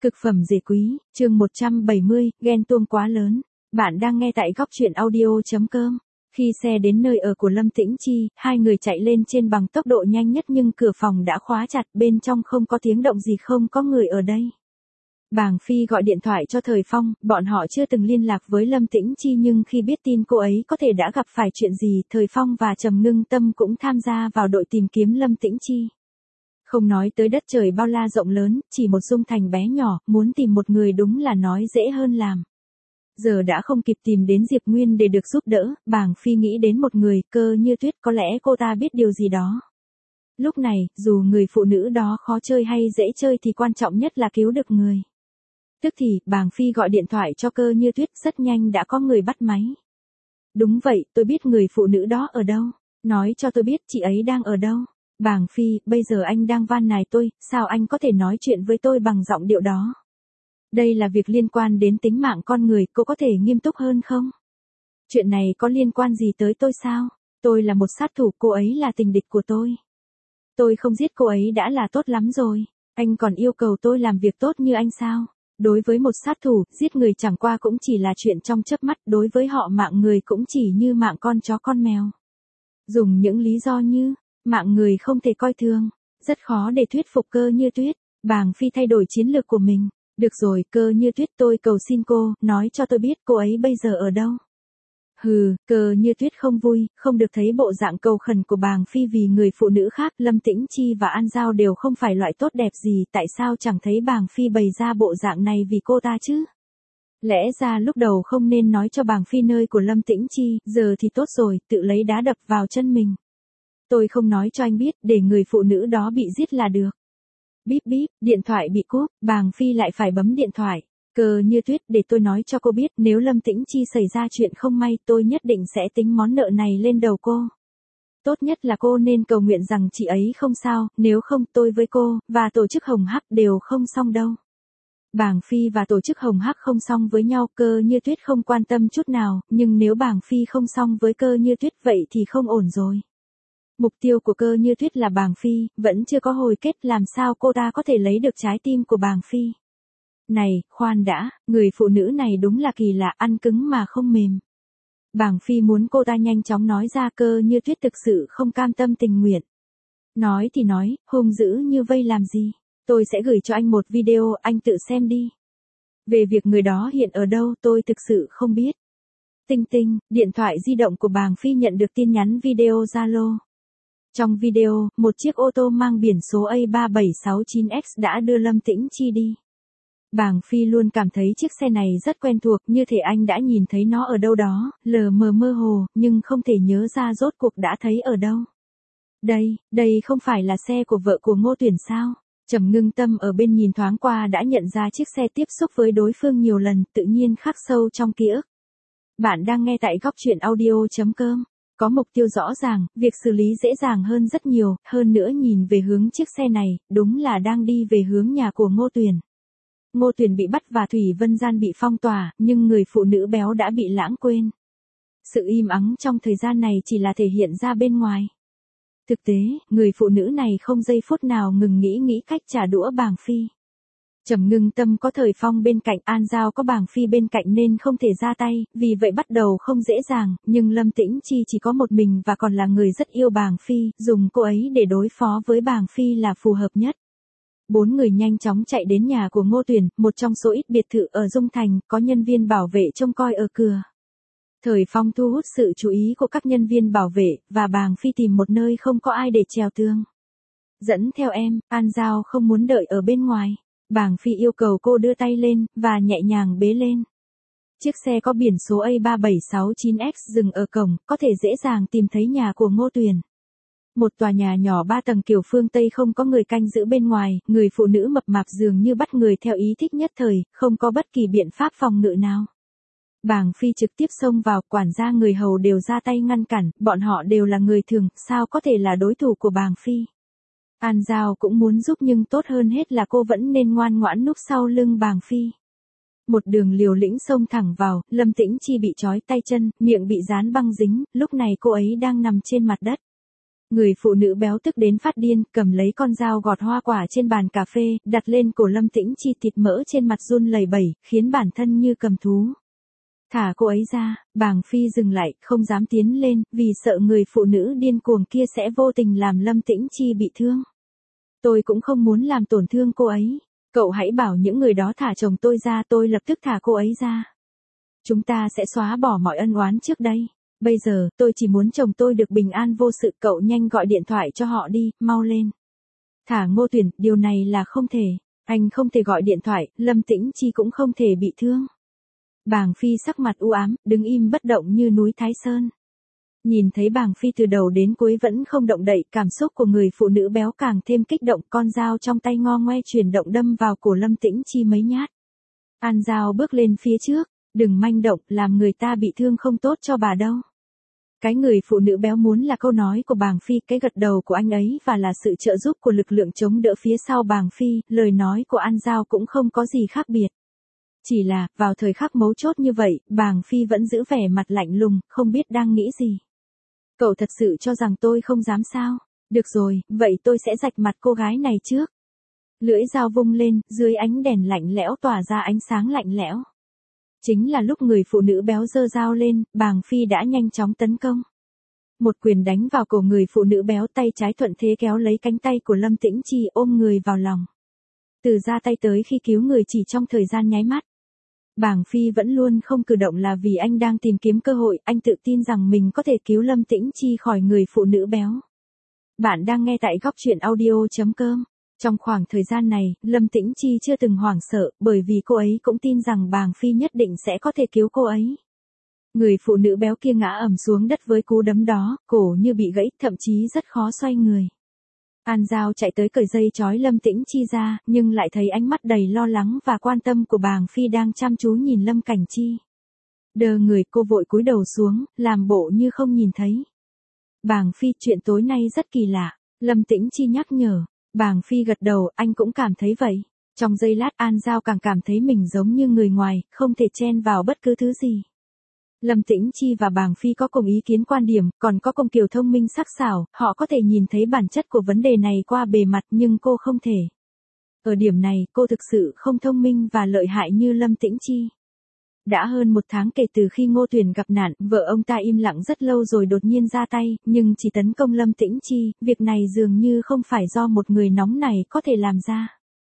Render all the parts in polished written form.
Cực phẩm dề quý, chương 170, ghen tuông quá lớn. Bạn đang nghe tại góc truyện audio.com. Khi xe đến nơi ở của Lâm Tĩnh Chi, hai người chạy lên trên bằng tốc độ nhanh nhất nhưng cửa phòng đã khóa chặt, bên trong không có tiếng động gì, không có người ở đây. Bàng Phi gọi điện thoại cho Thời Phong, bọn họ chưa từng liên lạc với Lâm Tĩnh Chi nhưng khi biết tin cô ấy có thể đã gặp phải chuyện gì, Thời Phong và Trầm Ngưng Tâm cũng tham gia vào đội tìm kiếm Lâm Tĩnh Chi. Không nói tới đất trời bao la rộng lớn, chỉ một Dung Thành bé nhỏ, muốn tìm một người đúng là nói dễ hơn làm. Giờ đã không kịp tìm đến Diệp Nguyên để được giúp đỡ, Bàng Phi nghĩ đến một người, Cơ Như Tuyết, có lẽ cô ta biết điều gì đó. Lúc này, dù người phụ nữ đó khó chơi hay dễ chơi thì quan trọng nhất là cứu được người. Tức thì, Bàng Phi gọi điện thoại cho Cơ Như Tuyết, rất nhanh đã có người bắt máy. Đúng vậy, tôi biết người phụ nữ đó ở đâu. Nói cho tôi biết chị ấy đang ở đâu. Bàng Phi, bây giờ anh đang van nài tôi, sao anh có thể nói chuyện với tôi bằng giọng điệu đó? Đây là việc liên quan đến tính mạng con người, cô có thể nghiêm túc hơn không? Chuyện này có liên quan gì tới tôi sao? Tôi là một sát thủ, cô ấy là tình địch của tôi. Tôi không giết cô ấy đã là tốt lắm rồi. Anh còn yêu cầu tôi làm việc tốt như anh sao? Đối với một sát thủ, giết người chẳng qua cũng chỉ là chuyện trong chớp mắt, đối với họ mạng người cũng chỉ như mạng con chó con mèo. Dùng những lý do như mạng người không thể coi thường, rất khó để thuyết phục Cơ Như Tuyết. Bàng Phi thay đổi chiến lược của mình. Được rồi, Cơ Như Tuyết, tôi cầu xin cô, nói cho tôi biết cô ấy bây giờ ở đâu. Hừ, Cơ Như Tuyết không vui, không được thấy bộ dạng cầu khẩn của Bàng Phi vì người phụ nữ khác. Lâm Tĩnh Chi và An Giao đều không phải loại tốt đẹp gì, tại sao chẳng thấy Bàng Phi bày ra bộ dạng này vì cô ta chứ? Lẽ ra lúc đầu không nên nói cho Bàng Phi nơi của Lâm Tĩnh Chi, giờ thì tốt rồi, tự lấy đá đập vào chân mình. Tôi không nói cho anh biết, để người phụ nữ đó bị giết là được. Bíp bíp, điện thoại bị cúp, Bàng Phi lại phải bấm điện thoại. Cơ Như Tuyết, để tôi nói cho cô biết, nếu Lâm Tĩnh Chi xảy ra chuyện không may, tôi nhất định sẽ tính món nợ này lên đầu cô. Tốt nhất là cô nên cầu nguyện rằng chị ấy không sao, nếu không tôi với cô, và tổ chức Hồng Hắc đều không xong đâu. Bàng Phi và tổ chức Hồng Hắc không xong với nhau, Cơ Như Tuyết không quan tâm chút nào, nhưng nếu Bàng Phi không xong với Cơ Như Tuyết vậy thì không ổn rồi. Mục tiêu của Cơ Như Tuyết là Bàng Phi, vẫn chưa có hồi kết, làm sao cô ta có thể lấy được trái tim của Bàng Phi. Này, khoan đã, người phụ nữ này đúng là kỳ lạ, ăn cứng mà không mềm. Bàng Phi muốn cô ta nhanh chóng nói ra, Cơ Như Tuyết thực sự không cam tâm tình nguyện. Nói thì nói, hung dữ như vây làm gì? Tôi sẽ gửi cho anh một video, anh tự xem đi. Về việc người đó hiện ở đâu tôi thực sự không biết. Tinh tinh, điện thoại di động của Bàng Phi nhận được tin nhắn video Zalo. Trong video, một chiếc ô tô mang biển số A3769X đã đưa Lâm Tĩnh Chi đi. Bàng Phi luôn cảm thấy chiếc xe này rất quen thuộc, như thể anh đã nhìn thấy nó ở đâu đó, lờ mờ mơ hồ, nhưng không thể nhớ ra rốt cuộc đã thấy ở đâu. Đây không phải là xe của vợ của Ngô Tuyển sao? Trầm Ngưng Tâm ở bên nhìn thoáng qua đã nhận ra chiếc xe tiếp xúc với đối phương nhiều lần, tự nhiên khắc sâu trong ký ức. Bạn đang nghe tại góc truyện audio.com. Có mục tiêu rõ ràng, việc xử lý dễ dàng hơn rất nhiều, hơn nữa nhìn về hướng chiếc xe này, đúng là đang đi về hướng nhà của Ngô Tuyển. Ngô Tuyển bị bắt và Thủy Vân Gian bị phong tỏa, nhưng người phụ nữ béo đã bị lãng quên. Sự im ắng trong thời gian này chỉ là thể hiện ra bên ngoài. Thực tế, người phụ nữ này không giây phút nào ngừng nghĩ cách trả đũa Bàng Phi. Trầm Ngưng Tâm có Thời Phong bên cạnh, An Giao có Bàng Phi bên cạnh nên không thể ra tay, vì vậy bắt đầu không dễ dàng, nhưng Lâm Tĩnh Chi chỉ có một mình và còn là người rất yêu Bàng Phi, dùng cô ấy để đối phó với Bàng Phi là phù hợp nhất. 4 người nhanh chóng chạy đến nhà của Ngô Tuyển, một trong số ít biệt thự ở Dung Thành, có nhân viên bảo vệ trông coi ở cửa. Thời Phong thu hút sự chú ý của các nhân viên bảo vệ, và Bàng Phi tìm một nơi không có ai để trèo tường. Dẫn theo em, An Giao không muốn đợi ở bên ngoài. Bàng Phi yêu cầu cô đưa tay lên, và nhẹ nhàng bế lên. Chiếc xe có biển số A3769X dừng ở cổng, có thể dễ dàng tìm thấy nhà của Ngô Tuyển. Một tòa nhà nhỏ 3 tầng kiểu phương Tây, không có người canh giữ bên ngoài, người phụ nữ mập mạp dường như bắt người theo ý thích nhất thời, không có bất kỳ biện pháp phòng ngự nào. Bàng Phi trực tiếp xông vào, quản gia người hầu đều ra tay ngăn cản, bọn họ đều là người thường, sao có thể là đối thủ của Bàng Phi. An Giao cũng muốn giúp nhưng tốt hơn hết là cô vẫn nên ngoan ngoãn núp sau lưng Bàng Phi. Một đường liều lĩnh xông thẳng vào, Lâm Tĩnh Chi bị trói tay chân, miệng bị dán băng dính, lúc này cô ấy đang nằm trên mặt đất. Người phụ nữ béo tức đến phát điên, cầm lấy con dao gọt hoa quả trên bàn cà phê, đặt lên cổ Lâm Tĩnh Chi, thịt mỡ trên mặt run lẩy bẩy, khiến bản thân như cầm thú. Thả cô ấy ra, Bàng Phi dừng lại, không dám tiến lên, vì sợ người phụ nữ điên cuồng kia sẽ vô tình làm Lâm Tĩnh Chi bị thương. Tôi cũng không muốn làm tổn thương cô ấy. Cậu hãy bảo những người đó thả chồng tôi ra, tôi lập tức thả cô ấy ra. Chúng ta sẽ xóa bỏ mọi ân oán trước đây. Bây giờ, tôi chỉ muốn chồng tôi được bình an vô sự, cậu nhanh gọi điện thoại cho họ đi, mau lên. Thả Ngô Tuyển, điều này là không thể. Anh không thể gọi điện thoại, Lâm Tĩnh Chi cũng không thể bị thương. Bàng Phi sắc mặt u ám, đứng im bất động như núi Thái Sơn. Nhìn thấy Bàng Phi từ đầu đến cuối vẫn không động đậy, cảm xúc của người phụ nữ béo càng thêm kích động, con dao trong tay ngo ngoe chuyển động đâm vào cổ Lâm Tĩnh Chi mấy nhát. An Giao bước lên phía trước, đừng manh động, làm người ta bị thương không tốt cho bà đâu. Cái người phụ nữ béo muốn là câu nói của Bàng Phi, cái gật đầu của anh ấy và là sự trợ giúp của lực lượng chống đỡ phía sau Bàng Phi, lời nói của An Giao cũng không có gì khác biệt. Chỉ là, vào thời khắc mấu chốt như vậy, Bàng Phi vẫn giữ vẻ mặt lạnh lùng, không biết đang nghĩ gì. Cậu thật sự cho rằng tôi không dám sao? Được rồi, vậy tôi sẽ rạch mặt cô gái này trước. Lưỡi dao vung lên, dưới ánh đèn lạnh lẽo tỏa ra ánh sáng lạnh lẽo. Chính là lúc người phụ nữ béo giơ dao lên, Bàng Phi đã nhanh chóng tấn công. Một quyền đánh vào cổ người phụ nữ béo, tay trái thuận thế kéo lấy cánh tay của Lâm Tĩnh Chi, ôm người vào lòng. Từ ra tay tới khi cứu người chỉ trong thời gian nháy mắt. Bàng Phi vẫn luôn không cử động là vì anh đang tìm kiếm cơ hội, anh tự tin rằng mình có thể cứu Lâm Tĩnh Chi khỏi người phụ nữ béo. Bạn đang nghe tại góc truyện audio.com. Trong khoảng thời gian này, Lâm Tĩnh Chi chưa từng hoảng sợ, bởi vì cô ấy cũng tin rằng Bàng Phi nhất định sẽ có thể cứu cô ấy. Người phụ nữ béo kia ngã ầm xuống đất với cú đấm đó, cổ như bị gãy, thậm chí rất khó xoay người. An Giao chạy tới cởi dây trói Lâm Tĩnh Chi ra, nhưng lại thấy ánh mắt đầy lo lắng và quan tâm của Bàng Phi đang chăm chú nhìn Lâm Cảnh Chi. Đờ người, cô vội cúi đầu xuống, làm bộ như không nhìn thấy. Bàng Phi, chuyện tối nay rất kỳ lạ, Lâm Tĩnh Chi nhắc nhở. Bàng Phi gật đầu, anh cũng cảm thấy vậy. Trong giây lát An Giao càng cảm thấy mình giống như người ngoài, không thể chen vào bất cứ thứ gì. Lâm Tĩnh Chi và Bàng Phi có cùng ý kiến quan điểm, còn có cùng kiểu thông minh sắc sảo, họ có thể nhìn thấy bản chất của vấn đề này qua bề mặt nhưng cô không thể. Ở điểm này, cô thực sự không thông minh và lợi hại như Lâm Tĩnh Chi. Đã hơn 1 tháng kể từ khi Ngô Tuyển gặp nạn, vợ ông ta im lặng rất lâu rồi đột nhiên ra tay, nhưng chỉ tấn công Lâm Tĩnh Chi, việc này dường như không phải do một người nóng này có thể làm ra.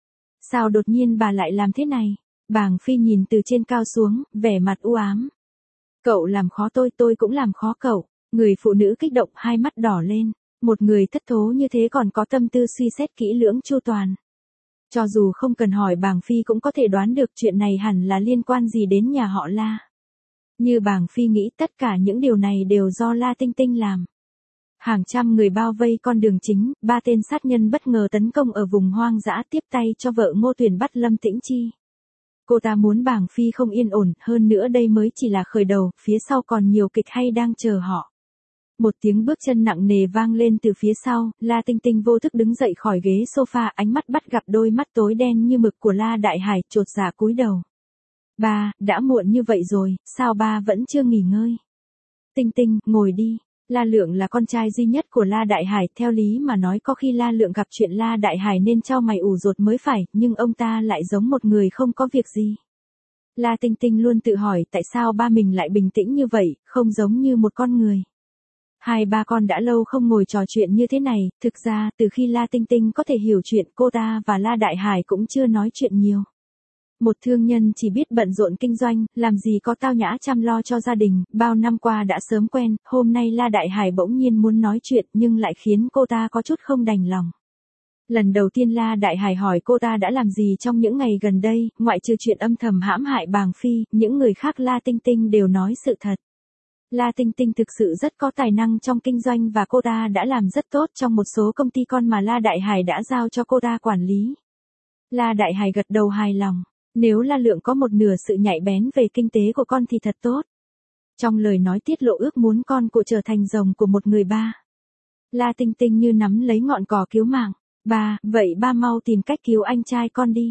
Sao đột nhiên bà lại làm thế này? Bàng Phi nhìn từ trên cao xuống, vẻ mặt u ám. Cậu làm khó tôi cũng làm khó cậu. Người phụ nữ kích động, hai mắt đỏ lên. Một người thất thố như thế còn có tâm tư suy xét kỹ lưỡng chu toàn. Cho dù không cần hỏi Bàng Phi cũng có thể đoán được chuyện này hẳn là liên quan gì đến nhà họ La. Như Bàng Phi nghĩ tất cả những điều này đều do La Tinh Tinh làm. Hàng trăm người bao vây con đường chính, 3 tên sát nhân bất ngờ tấn công ở vùng hoang dã, tiếp tay cho vợ Ngô Tuyển bắt Lâm Tĩnh Chi. Cô ta muốn Bàng Phi không yên ổn, hơn nữa đây mới chỉ là khởi đầu, phía sau còn nhiều kịch hay đang chờ họ. Một tiếng bước chân nặng nề vang lên từ phía sau, La Tinh Tinh vô thức đứng dậy khỏi ghế sofa, ánh mắt bắt gặp đôi mắt tối đen như mực của La Đại Hải, chột dạ cúi đầu. Ba, đã muộn như vậy rồi, sao ba vẫn chưa nghỉ ngơi? Tinh Tinh, ngồi đi. La Lượng là con trai duy nhất của La Đại Hải, theo lý mà nói có khi La Lượng gặp chuyện La Đại Hải nên chau mày ủ rột mới phải, nhưng ông ta lại giống một người không có việc gì. La Tinh Tinh luôn tự hỏi tại sao ba mình lại bình tĩnh như vậy, không giống như một con người. Hai ba con đã lâu không ngồi trò chuyện như thế này, thực ra từ khi La Tinh Tinh có thể hiểu chuyện cô ta và La Đại Hải cũng chưa nói chuyện nhiều. Một thương nhân chỉ biết bận rộn kinh doanh, làm gì có tao nhã chăm lo cho gia đình, bao năm qua đã sớm quen, hôm nay La Đại Hải bỗng nhiên muốn nói chuyện nhưng lại khiến cô ta có chút không đành lòng. Lần đầu tiên La Đại Hải hỏi cô ta đã làm gì trong những ngày gần đây, ngoại trừ chuyện âm thầm hãm hại Bàng Phi, những người khác La Tinh Tinh đều nói sự thật. La Tinh Tinh thực sự rất có tài năng trong kinh doanh và cô ta đã làm rất tốt trong một số công ty con mà La Đại Hải đã giao cho cô ta quản lý. La Đại Hải gật đầu hài lòng. Nếu La Lượng có một nửa sự nhạy bén về kinh tế của con thì thật tốt. Trong lời nói tiết lộ ước muốn con của trở thành rồng của một người ba. La Tinh Tinh như nắm lấy ngọn cỏ cứu mạng. Ba, vậy ba mau tìm cách cứu anh trai con đi.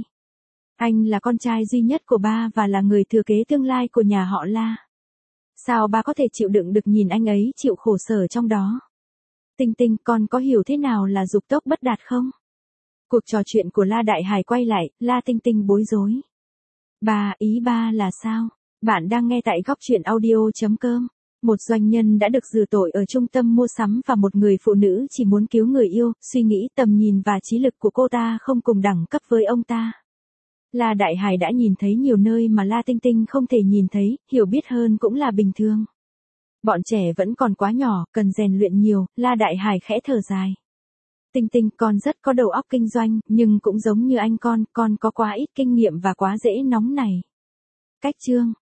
Anh là con trai duy nhất của ba và là người thừa kế tương lai của nhà họ La. Sao ba có thể chịu đựng được nhìn anh ấy chịu khổ sở trong đó? Tinh Tinh, con có hiểu thế nào là dục tốc bất đạt không? Cuộc trò chuyện của La Đại Hải quay lại, La Tinh Tinh bối rối. Ba, ý ba là sao? Bạn đang nghe tại góc chuyện audio.com. Một doanh nhân đã được rửa tội ở trung tâm mua sắm và một người phụ nữ chỉ muốn cứu người yêu, suy nghĩ tầm nhìn và trí lực của cô ta không cùng đẳng cấp với ông ta. La Đại Hải đã nhìn thấy nhiều nơi mà La Tinh Tinh không thể nhìn thấy, hiểu biết hơn cũng là bình thường. Bọn trẻ vẫn còn quá nhỏ, cần rèn luyện nhiều, La Đại Hải khẽ thở dài. Tinh Tinh, con rất có đầu óc kinh doanh, nhưng cũng giống như anh con có quá ít kinh nghiệm và quá dễ nóng này. Cách chương